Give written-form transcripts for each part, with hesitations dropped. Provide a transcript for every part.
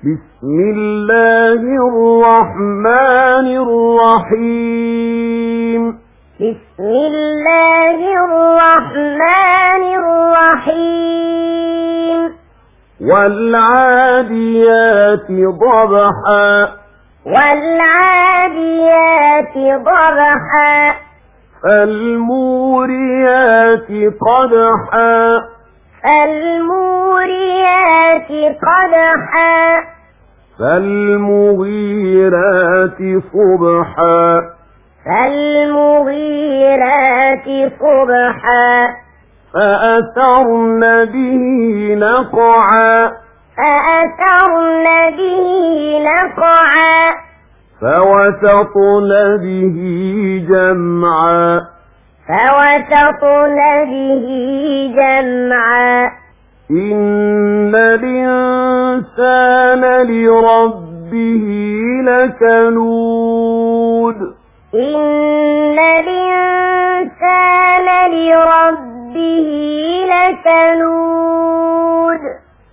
بسم الله الرحمن الرحيم. بسم الله الرحمن الرحيم. والعاديات ضبحا. والعاديات ضبحا. فالموريات قدحا. فالموريات قدحا. فالمغيرات صبحا. فالمغيرات صبحا. فأثرن به نقعا. فأثرن به نقعا. فوسطن به جمعا. فوسطن به جمعا. إن الإنسان لربه لكنود. إن الإنسان لربه لكنود.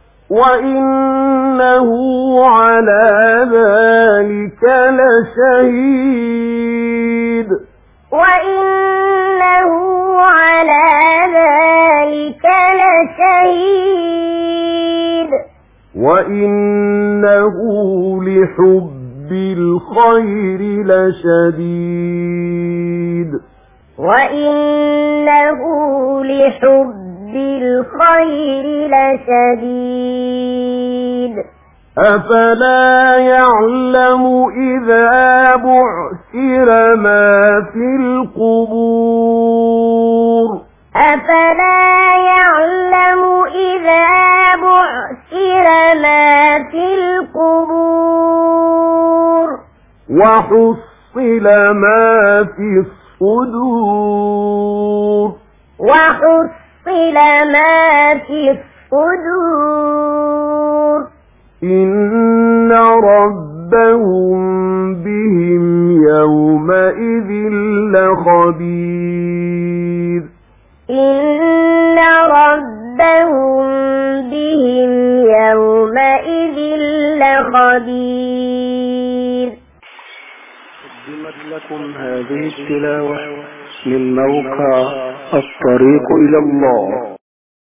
وإنه على ذلك لشهيد. وإنه على ذلك لشهيد. وإنه لحب الخير لشديد. وإنه لحب الخير لشديد. أفلا يعلم إذا بعثر ما في القبور. أفلا يعلم إذا بعثر ما في القبور. وحصل ما في الصدور. وحصل ما في الصدور. إن ربهم بهم يومئذ لخبير. إن ربهم بهم يومئذ لخبير. قدمت لكم هذه التلاوة من موقع الطريق إلى الله.